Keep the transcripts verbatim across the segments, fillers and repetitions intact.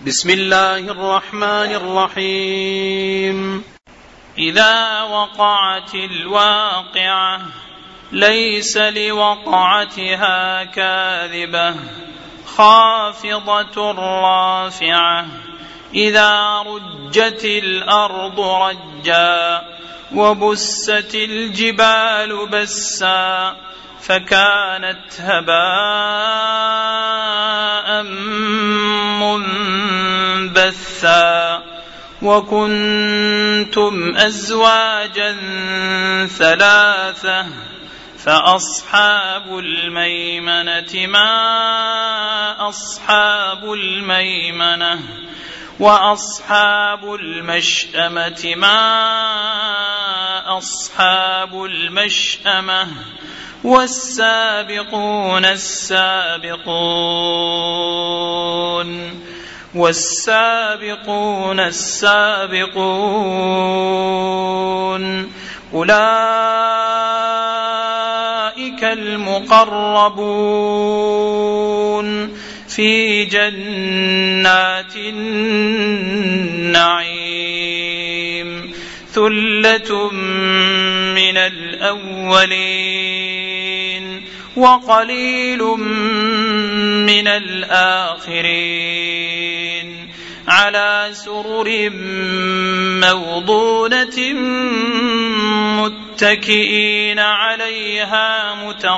بسم الله الرحمن الرحيم. إذا وقعت الواقعة ليس لوقعتها كاذبة خافضة رافعة إذا رجت الأرض رجا وبست الجبال بسا فكانت هباء منبثا وكنتم أزواجا ثلاثة فأصحاب الميمنة ما أصحاب الميمنة وأصحاب المشأمة ما أصحاب المشأمة والسابقون السابقون والسابقون السابقون أولئك المقربون في جنات النعيم ثلة من الأولين وقليل من الآخرين على سرر موضونة متكئين عليها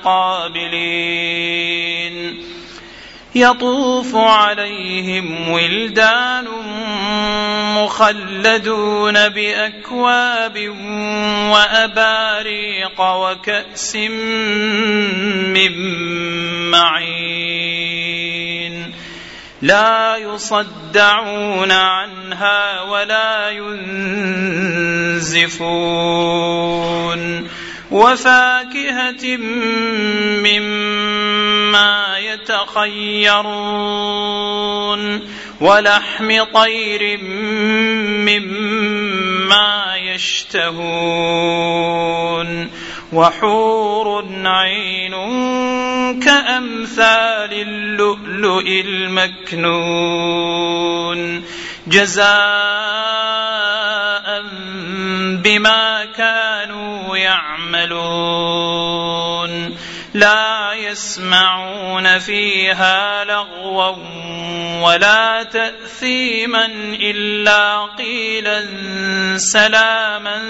متقابلين يطوف عليهم ولدان مخلدون بأكواب وأباريق وكأس من معين لا يصدعون عنها ولا ينزفون وفاكهة مما يتخيرون ولحم طير مما يشتهون وحور عين كأمثال اللؤلؤ المكنون جزاء بما كانوا يعملون لا يسمعون فيها لغوا ولا تأثيما إلا قيلا سلاما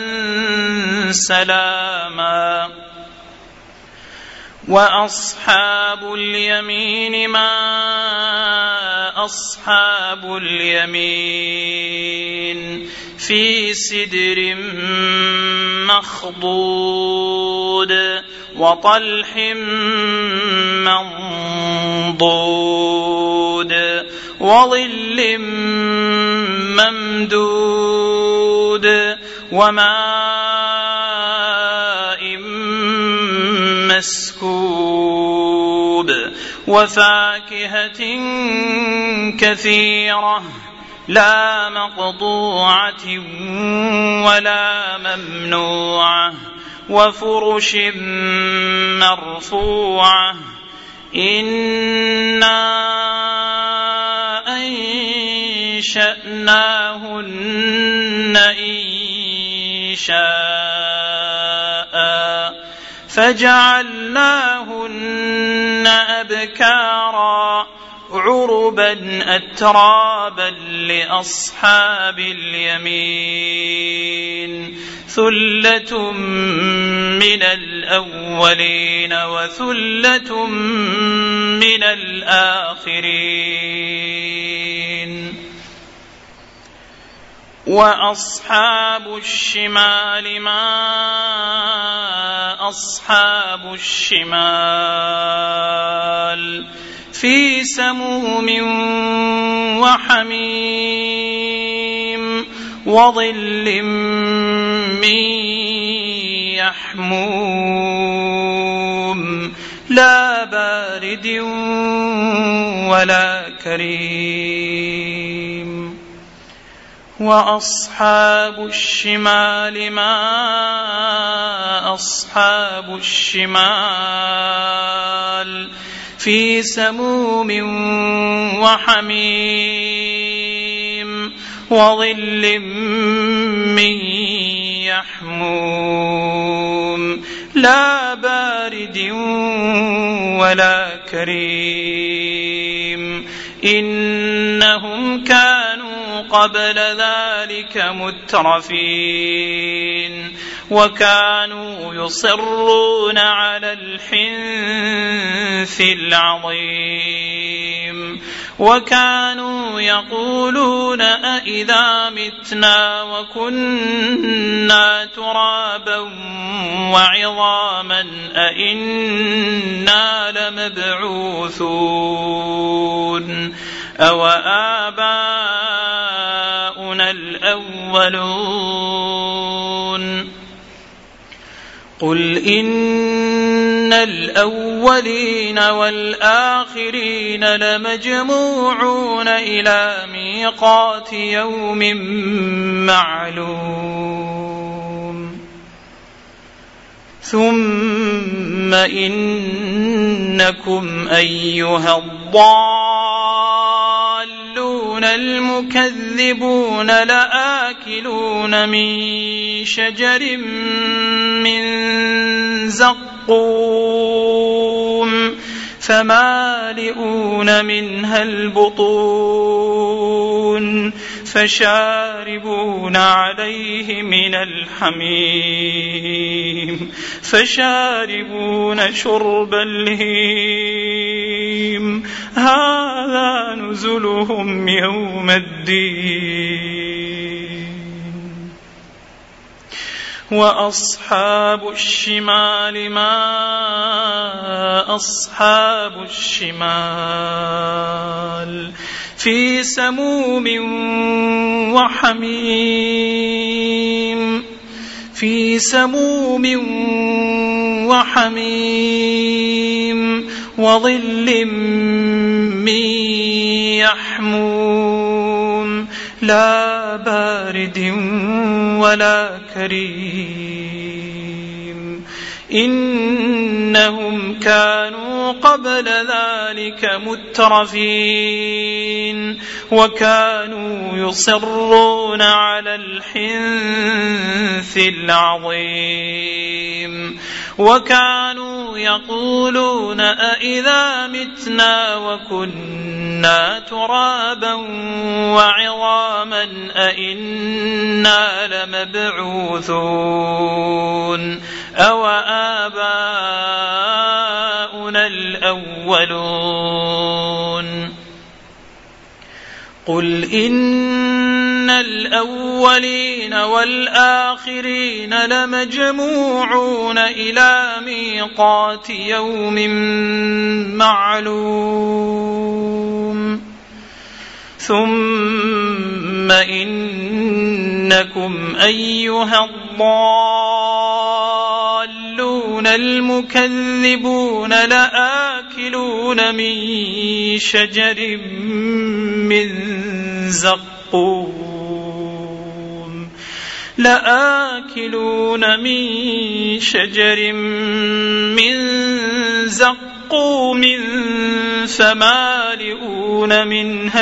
سلاما وأصحاب اليمين ما أصحاب اليمين في سدر مخضود وطلح منضود وظل ممدود وماء مسكوب وفاكهة كثيرة لا مقطوعة ولا ممنوعة وفرش مرفوعة إنا أنشأناهن إنشاء فجعلناهن أبكارا عربا أترابا لأصحاب اليمين ثلة من الأولين وثلة من الآخرين وأصحاب الشمال ما أصحاب الشمال في سموم وحميم وظل من يحموم لا بارد ولا كريم وأصحاب الشمال ما أصحاب الشمال في سموم وحميم وظل من يحموم لا بارد ولا كريم إنهم كانوا قبل ذلك مترفين وكانوا يصرون على الحنث العظيم وكانوا يقولون أئذا متنا وكنا ترابا وعظاما أئنا لمبعوثون أو آباؤنا الأولون قل إن الأولين والآخرين لمجموعون إلى ميقات يوم معلوم ثم إنكم أيها الضالون المكذبون لآكلون من شجر من زقوم فمالئون منها البطون فشاربون عليه من الحميم فشاربون شرب الهيم هذا نزلهم يوم الدين وأصحاب الشمال ما أصحاب الشمال في سموم وحميم في سموم وحميم وظل من يحموم لا بارد ولا كريم إنهم كانوا قبل ذلك مترفين وكانوا يصرون على الحنث العظيم وكانوا يقولون أئذا متنا وكنا ترابا وعظاما أئنا لمبعوثون أو آباؤنا الأولون قل إن الأولين والآخرين لمجموعون إلى ميقات يوم معلوم ثم إنكم أيها الضالون المكذبون لآكلون من شجر من زقوم لآكلون من شجر من زقوم فمالئون منها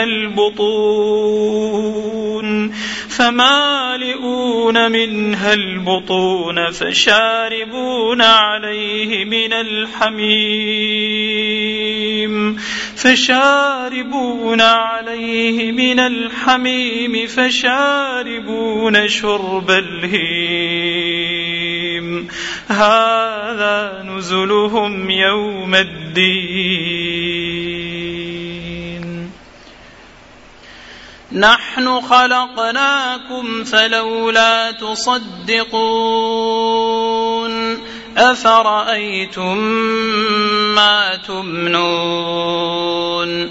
البطون فمالئون منها البطون فشاربون عليه من الحميم فشاربون عليه من الحميم فشاربون شرب الهيم هذا نزلهم يوم الدين نحن خلقناكم فلولا تصدقون أفرأيتم ما تمنون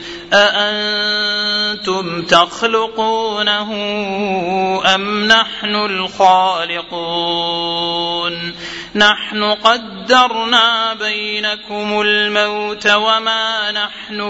أأنتم تخلقونه أم نحن الخالقون نحن قدرنا بينكم الموت وما نحن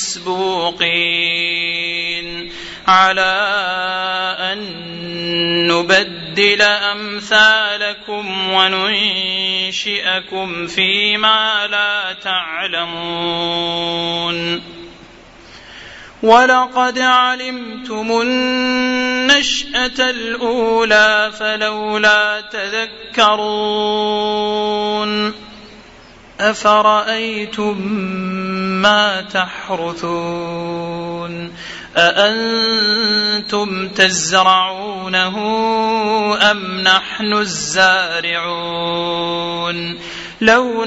بمسبوقين على أن نبدل أمثالكم وننشئكم فيما لا تعلمون ولقد علمتم النشأة الأولى فلولا تذكرون أفرأيتم ما تحرثون أأنتم تزرعونه أم نحن الزارعون لو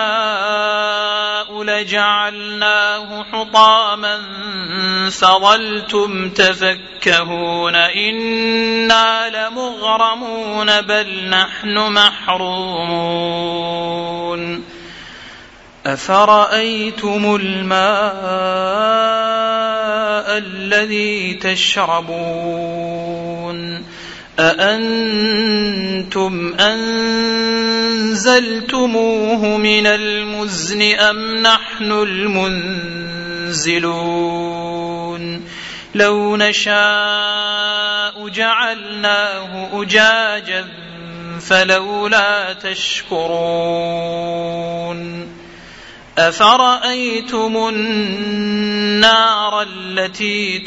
نشاء لجعلناه حطاما فظلتم تفكهون إنا لمغرمون بل نحن محرومون أفرأيتم الماء الذي تشربون أأنتم أنزلتموه من المزن أم نحن المنزلون لو نشاء جعلناه أجاجا فلولا تشكرون أفرأيتم النار التي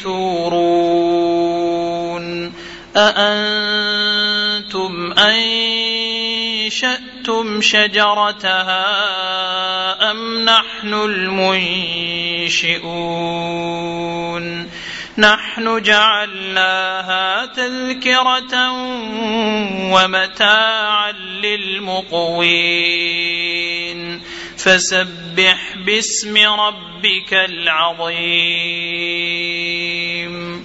تورون أأنتم أنشأتم شجرتها أم نحن المنشئون نحن جعلناها تذكرة ومتاعا للمقوين فسبح باسم ربك العظيم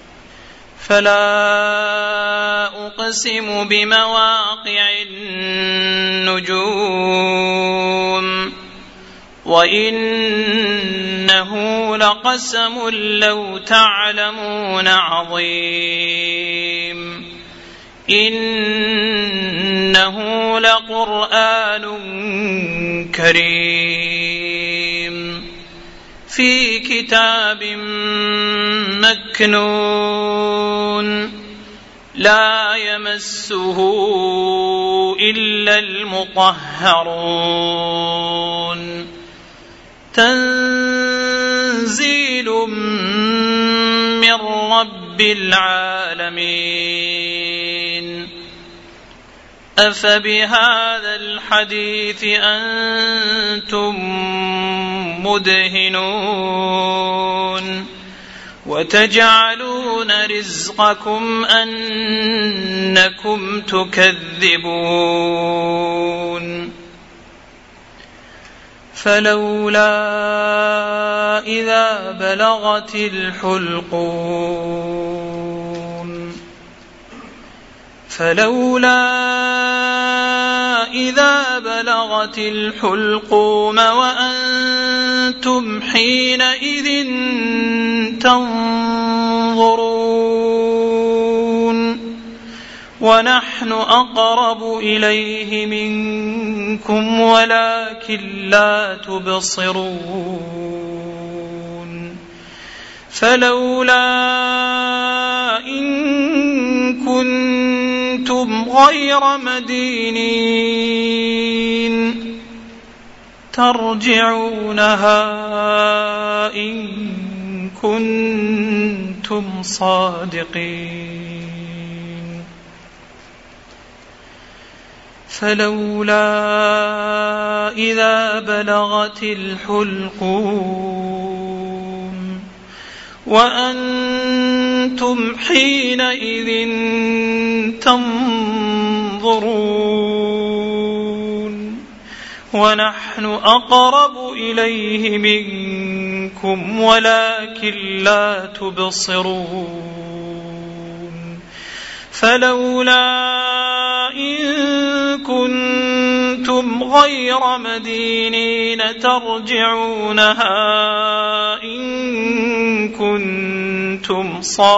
فلا أقسم بمواقع النجوم وإنه لقسم لو تعلمون عظيم إنه لقرآن كريم في كتاب مكنون لا يمسه إلا المطهرون تنزيل من رب العالمين أفبهذا الحديث أنتم مدهنون وتجعلون رزقكم أنكم تكذبون فلولا إذا بلغت الحلقوم فلولا إذا بلغت الحلقوم وأنتم حينئذ تنظرون ونحن أقرب إليه منكم ولكن لا تبصرون فلولا إن كنتم غير مدينين ترجعونها إن كنتم صادقين فلولا إذا بلغت الحلقوم وأنتم حينئذ تنظرون ونحن أقرب إليه منكم ولكن لا تبصرون فلولا إن كنتم غير مدينين ترجعونها إن كنتم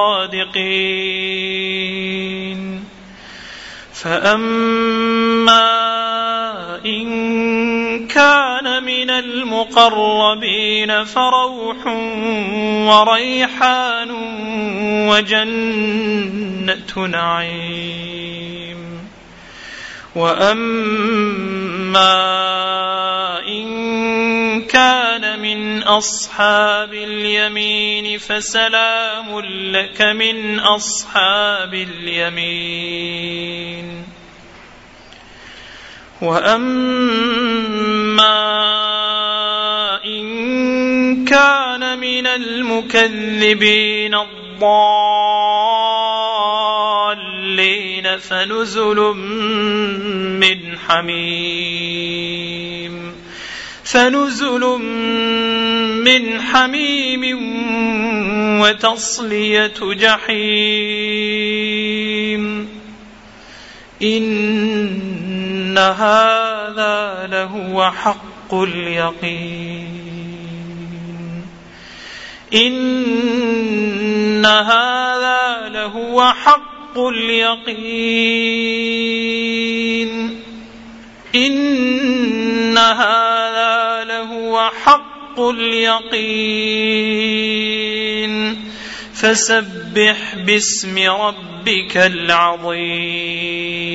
صادقين فأما إن كان من المقربين فروح وريحان وجنة نعيم وأما إن كان من أصحاب اليمين فسلام لك من أصحاب اليمين. وأما إن كان من المكذبين الضالين فنزل من حميم فنزل من حميم وتصلية جحيم. إن هذا لهو حق اليقين إن هذا لهو حق اليقين إن هذا لهو حق اليقين. فسبح باسم ربك العظيم.